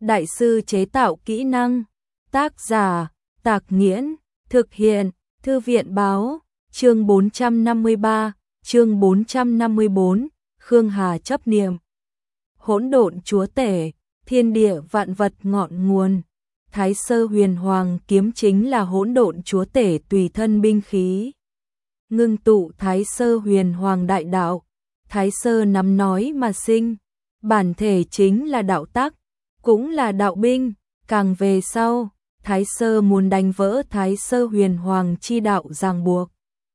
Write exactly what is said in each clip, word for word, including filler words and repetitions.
đại sư chế tạo kỹ năng. Tác giả, Tạc Nghiễn, thực hiện, Thư viện báo, chương bốn trăm năm mươi ba, chương bốn trăm năm mươi bốn, Khương Hà chấp niệm. Hỗn độn chúa tể, thiên địa vạn vật ngọn nguồn. Thái Sơ Huyền Hoàng kiếm chính là hỗn độn chúa tể tùy thân binh khí. Ngưng tụ Thái Sơ Huyền Hoàng đại đạo, Thái Sơ nắm nói mà sinh, bản thể chính là đạo tắc, cũng là đạo binh, càng về sau, Thái Sơ muốn đánh vỡ Thái Sơ Huyền Hoàng chi đạo ràng buộc.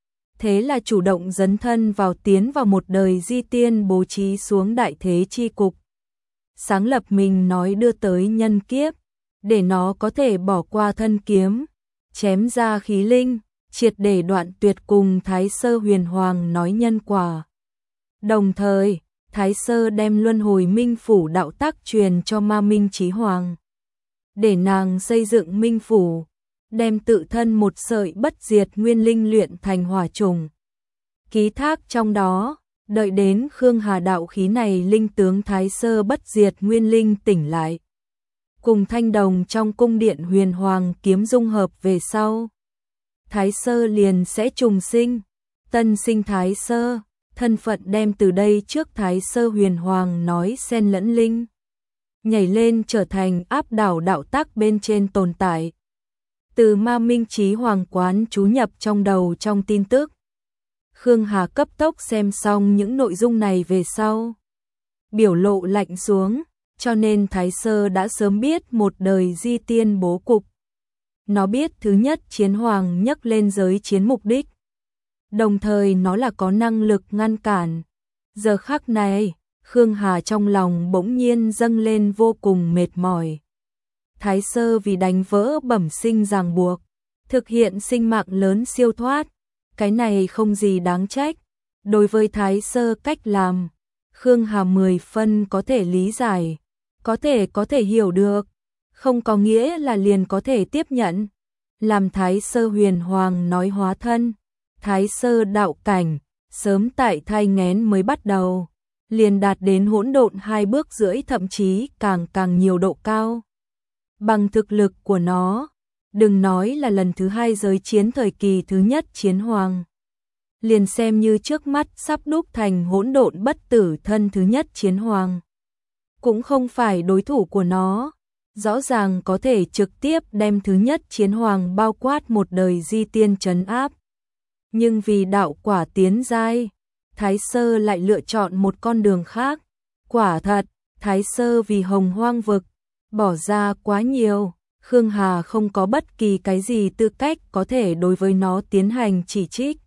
Thế là chủ động dấn thân vào tiến vào một đời di tiên bố trí xuống đại thế chi cục. Sáng lập mình nói đưa tới nhân kiếp, để nó có thể bỏ qua thân kiếm, chém ra khí linh, triệt để đoạn tuyệt cùng Thái Sơ Huyền Hoàng nói nhân quả. Đồng thời, Thái Sơ đem luân hồi minh phủ đạo tắc truyền cho Ma Minh Chí Hoàng. Để nàng xây dựng minh phủ, đem tự thân một sợi bất diệt nguyên linh luyện thành hỏa trùng. Ký thác trong đó, đợi đến Khương Hà đạo khí này linh tướng Thái Sơ bất diệt nguyên linh tỉnh lại. Cùng thanh đồng trong cung điện Huyền Hoàng kiếm dung hợp về sau. Thái Sơ liền sẽ trùng sinh, tân sinh Thái Sơ, thân phận đem từ đây trước Thái Sơ Huyền Hoàng nói xen lẫn linh. Nhảy lên trở thành áp đảo đạo tắc bên trên tồn tại. Từ Ma Minh Chí Hoàng quán chú nhập trong đầu trong tin tức. Khương Hà cấp tốc xem xong những nội dung này về sau. Biểu lộ lạnh xuống, cho nên Thái Sơ đã sớm biết một đời di tiên bố cục. Nó biết thứ nhất chiến hoàng nhấc lên giới chiến mục đích. Đồng thời nó là có năng lực ngăn cản. Giờ khắc này, Khương Hà trong lòng bỗng nhiên dâng lên vô cùng mệt mỏi. Thái Sơ vì đánh vỡ bẩm sinh ràng buộc, thực hiện sinh mạng lớn siêu thoát, cái này không gì đáng trách. Đối với Thái Sơ cách làm, Khương Hà mười phân có thể lý giải, có thể có thể hiểu được, không có nghĩa là liền có thể tiếp nhận. Làm Thái Sơ Huyền Hoàng nói hóa thân, Thái Sơ đạo cảnh, sớm tại thai nghén mới bắt đầu, liền đạt đến hỗn độn hai bước rưỡi thậm chí càng càng nhiều độ cao. Bằng thực lực của nó, đừng nói là lần thứ hai giới chiến thời kỳ thứ nhất chiến hoàng. Liền xem như trước mắt sắp đúc thành hỗn độn bất tử thân thứ nhất chiến hoàng. Cũng không phải đối thủ của nó, rõ ràng có thể trực tiếp đem thứ nhất chiến hoàng bao quát một đời di tiên trấn áp. Nhưng vì đạo quả tiến giai, Thái Sơ lại lựa chọn một con đường khác. Quả thật, Thái Sơ vì hồng hoang vực, bỏ ra quá nhiều, Khương Hà không có bất kỳ cái gì tư cách có thể đối với nó tiến hành chỉ trích.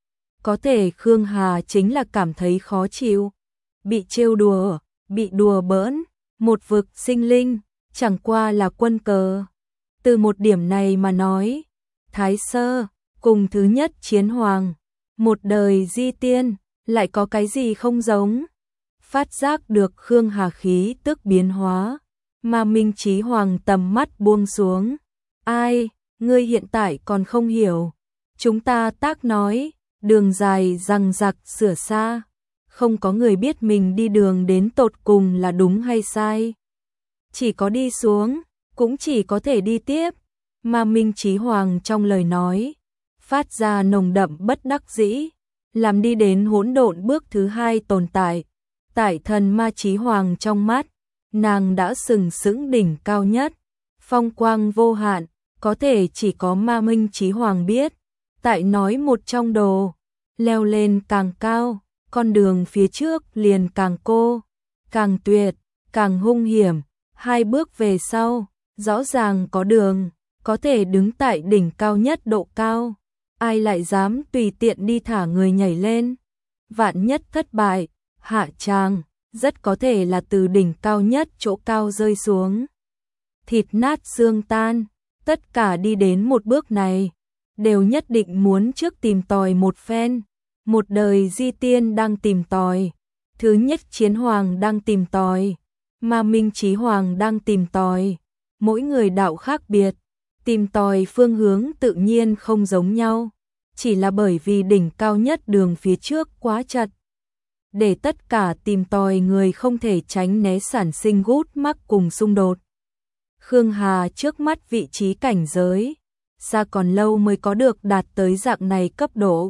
Có thể Khương Hà chính là cảm thấy khó chịu, bị trêu đùa, bị đùa bỡn, một vực sinh linh, chẳng qua là quân cờ. Từ một điểm này mà nói, Thái Sơ, cùng thứ nhất chiến hoàng, một đời di tiên, lại có cái gì không giống. Phát giác được Khương Hà khí tức biến hóa, Ma Minh Chí Hoàng tầm mắt buông xuống. Ai, ngươi hiện tại còn không hiểu. Chúng ta tác nói, đường dài răng rặc sửa xa. Không có người biết mình đi đường đến tột cùng là đúng hay sai. Chỉ có đi xuống, cũng chỉ có thể đi tiếp. Ma Minh Chí Hoàng trong lời nói, phát ra nồng đậm bất đắc dĩ, làm đi đến hỗn độn bước thứ hai tồn tại. Tại thần Ma Chí Hoàng trong mắt, nàng đã sừng sững đỉnh cao nhất, phong quang vô hạn, có thể chỉ có Ma Minh Chí Hoàng biết. Tại nói một trong đồ, leo lên càng cao, con đường phía trước liền càng cô, càng tuyệt, càng hung hiểm. Hai bước về sau, rõ ràng có đường, có thể đứng tại đỉnh cao nhất độ cao. Ai lại dám tùy tiện đi thả người nhảy lên? Vạn nhất thất bại, hạ tràng, rất có thể là từ đỉnh cao nhất chỗ cao rơi xuống. Thịt nát xương tan, tất cả đi đến một bước này, đều nhất định muốn trước tìm tòi một phen. Một đời di tiên đang tìm tòi, thứ nhất chiến hoàng đang tìm tòi, Ma Minh Chí Hoàng đang tìm tòi. Mỗi người đạo khác biệt, tìm tòi phương hướng tự nhiên không giống nhau, chỉ là bởi vì đỉnh cao nhất đường phía trước quá chật. Để tất cả tìm tòi người không thể tránh né sản sinh gút mắc cùng xung đột. Khương Hà trước mắt vị trí cảnh giới, xa còn lâu mới có được đạt tới dạng này cấp độ.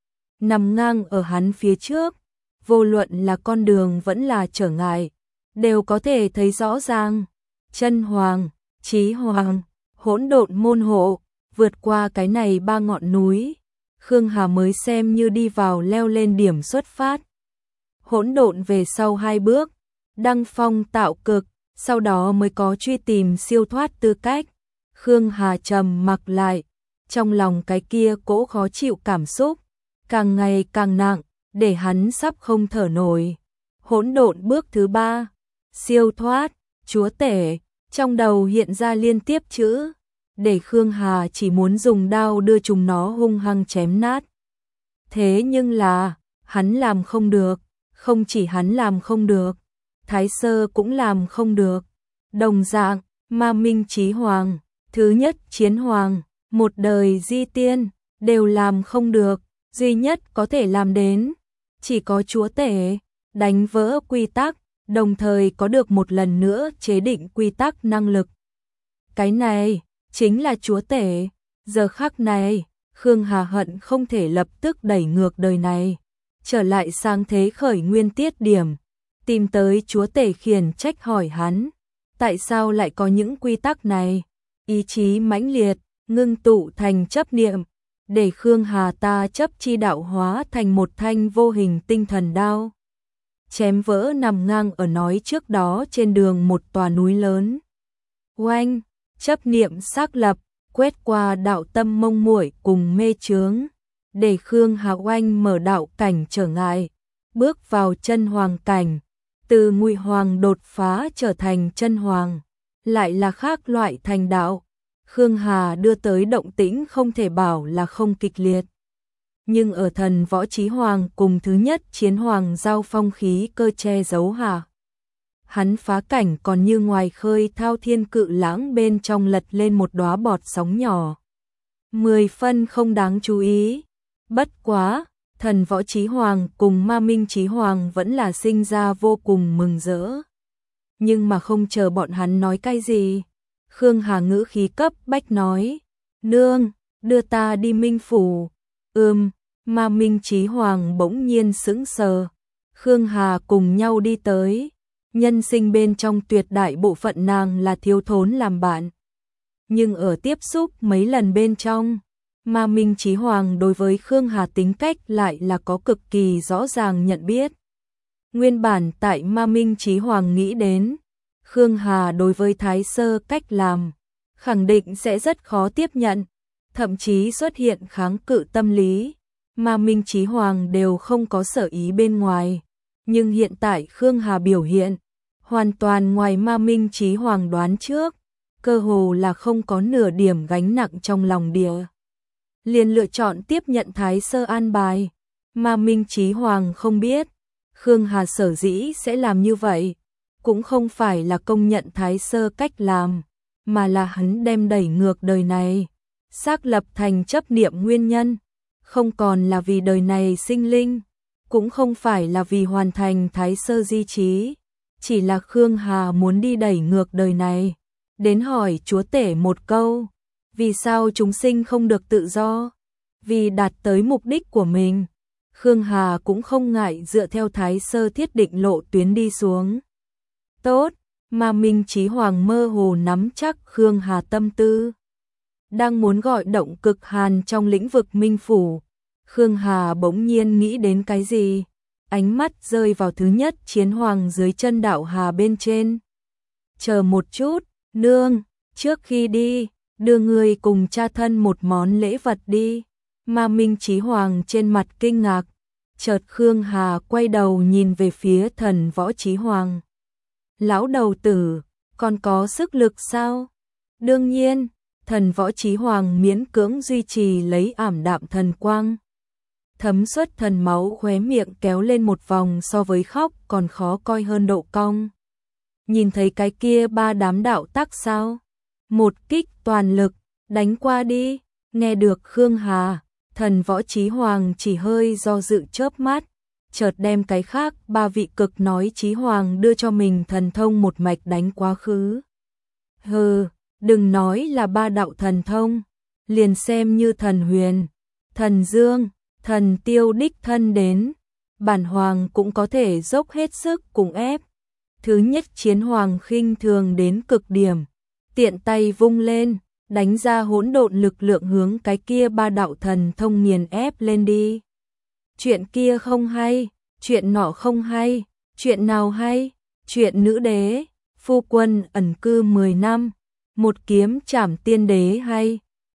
Nằm ngang ở hắn phía trước, vô luận là con đường vẫn là trở ngại, đều có thể thấy rõ ràng. Chân hoàng, chí hoàng, hỗn độn môn hộ, vượt qua cái này ba ngọn núi, Khương Hà mới xem như đi vào leo lên điểm xuất phát. Hỗn độn về sau hai bước, đăng phong tạo cực, sau đó mới có truy tìm siêu thoát tư cách. Khương Hà trầm mặc lại, trong lòng cái kia cỗ khó chịu cảm xúc, càng ngày càng nặng, để hắn sắp không thở nổi. Hỗn độn bước thứ ba, siêu thoát, chúa tể, trong đầu hiện ra liên tiếp chữ, để Khương Hà chỉ muốn dùng đao đưa chúng nó hung hăng chém nát. Thế nhưng là, hắn làm không được, không chỉ hắn làm không được, Thái Sơ cũng làm không được. Đồng dạng, Ma Minh Chí Hoàng, thứ nhất chiến hoàng, một đời di tiên, đều làm không được, duy nhất có thể làm đến, chỉ có chúa tể, đánh vỡ quy tắc, đồng thời có được một lần nữa chế định quy tắc năng lực. Cái này, chính là chúa tể. Giờ khắc này, Khương Hà hận không thể lập tức đẩy ngược đời này, trở lại sang thế khởi nguyên tiết điểm, tìm tới chúa tể khiển trách hỏi hắn, tại sao lại có những quy tắc này? Ý chí mãnh liệt, ngưng tụ thành chấp niệm, để Khương Hà ta chấp chi đạo hóa thành một thanh vô hình tinh thần đao, chém vỡ nằm ngang ở nói trước đó trên đường một tòa núi lớn. Oanh, chấp niệm xác lập, quét qua đạo tâm mông muội cùng mê chướng, để Khương Hà oanh mở đạo cảnh trở ngại, bước vào chân hoàng cảnh, từ ngụy hoàng đột phá trở thành chân hoàng, lại là khác loại thành đạo. Khương Hà đưa tới động tĩnh không thể bảo là không kịch liệt. Nhưng ở thần võ chí hoàng cùng thứ nhất chiến hoàng giao phong khí cơ che giấu hạ, hắn phá cảnh còn như ngoài khơi thao thiên cự lãng bên trong lật lên một đóa bọt sóng nhỏ. Mười phân không đáng chú ý. Bất quá, thần võ chí hoàng cùng Ma Minh Chí Hoàng vẫn là sinh ra vô cùng mừng rỡ. Nhưng mà không chờ bọn hắn nói cái gì, Khương Hà ngữ khí cấp bách nói, nương, đưa ta đi Minh Phủ. Ừm, Ma Minh Chí Hoàng bỗng nhiên sững sờ. Khương Hà cùng nhau đi tới, nhân sinh bên trong tuyệt đại bộ phận nàng là thiếu thốn làm bạn. Nhưng ở tiếp xúc mấy lần bên trong, Ma Minh Chí Hoàng đối với Khương Hà tính cách lại là có cực kỳ rõ ràng nhận biết. Nguyên bản tại Ma Minh Chí Hoàng nghĩ đến, Khương Hà đối với Thái Sơ cách làm, khẳng định sẽ rất khó tiếp nhận, thậm chí xuất hiện kháng cự tâm lý. Ma Minh Chí Hoàng đều không có sở ý bên ngoài, nhưng hiện tại Khương Hà biểu hiện, hoàn toàn ngoài Ma Minh Chí Hoàng đoán trước, cơ hồ là không có nửa điểm gánh nặng trong lòng địa. Liền lựa chọn tiếp nhận Thái Sơ an bài. Ma Minh Chí Hoàng không biết, Khương Hà sở dĩ sẽ làm như vậy, cũng không phải là công nhận Thái Sơ cách làm, mà là hắn đem đẩy ngược đời này, xác lập thành chấp niệm nguyên nhân, không còn là vì đời này sinh linh, cũng không phải là vì hoàn thành Thái Sơ di chí, chỉ là Khương Hà muốn đi đẩy ngược đời này, đến hỏi chúa tể một câu, vì sao chúng sinh không được tự do? Vì đạt tới mục đích của mình, Khương Hà cũng không ngại dựa theo Thái Sơ thiết định lộ tuyến đi xuống. Tốt, Ma Minh Chí Hoàng mơ hồ nắm chắc Khương Hà tâm tư, đang muốn gọi động cực hàn trong lĩnh vực Minh Phủ. Khương Hà bỗng nhiên nghĩ đến cái gì, ánh mắt rơi vào thứ nhất chiến hoàng dưới chân đạo hà bên trên. Chờ một chút, nương, trước khi đi, đưa người cùng cha thân một món lễ vật đi. Ma Minh Chí Hoàng trên mặt kinh ngạc, chợt Khương Hà quay đầu nhìn về phía thần võ Chí Hoàng. Lão đầu tử, còn có sức lực sao? Đương nhiên, thần võ Chí Hoàng miễn cưỡng duy trì lấy ảm đạm thần quang. Thấm xuất thần máu khóe miệng kéo lên một vòng so với khóc còn khó coi hơn độ cong. Nhìn thấy cái kia ba đám đạo tắc sao? Một kích toàn lực, đánh qua đi. Nghe được Khương Hà, thần võ Chí Hoàng chỉ hơi do dự chớp mắt, chợt đem cái khác ba vị cực nói Chí Hoàng đưa cho mình thần thông một mạch đánh quá khứ. Hừ, đừng nói là ba đạo thần thông, liền xem như thần huyền, thần dương, thần tiêu đích thân đến, bản hoàng cũng có thể dốc hết sức cùng ép. Thứ nhất chiến hoàng khinh thường đến cực điểm, tiện tay vung lên, đánh ra hỗn độn lực lượng hướng cái kia ba đạo thần thông nghiền ép lên đi. Chuyện kia không hay, chuyện nọ không hay, chuyện nào hay, chuyện nữ đế, phu quân ẩn cư mười năm, một kiếm chảm tiên đế hay,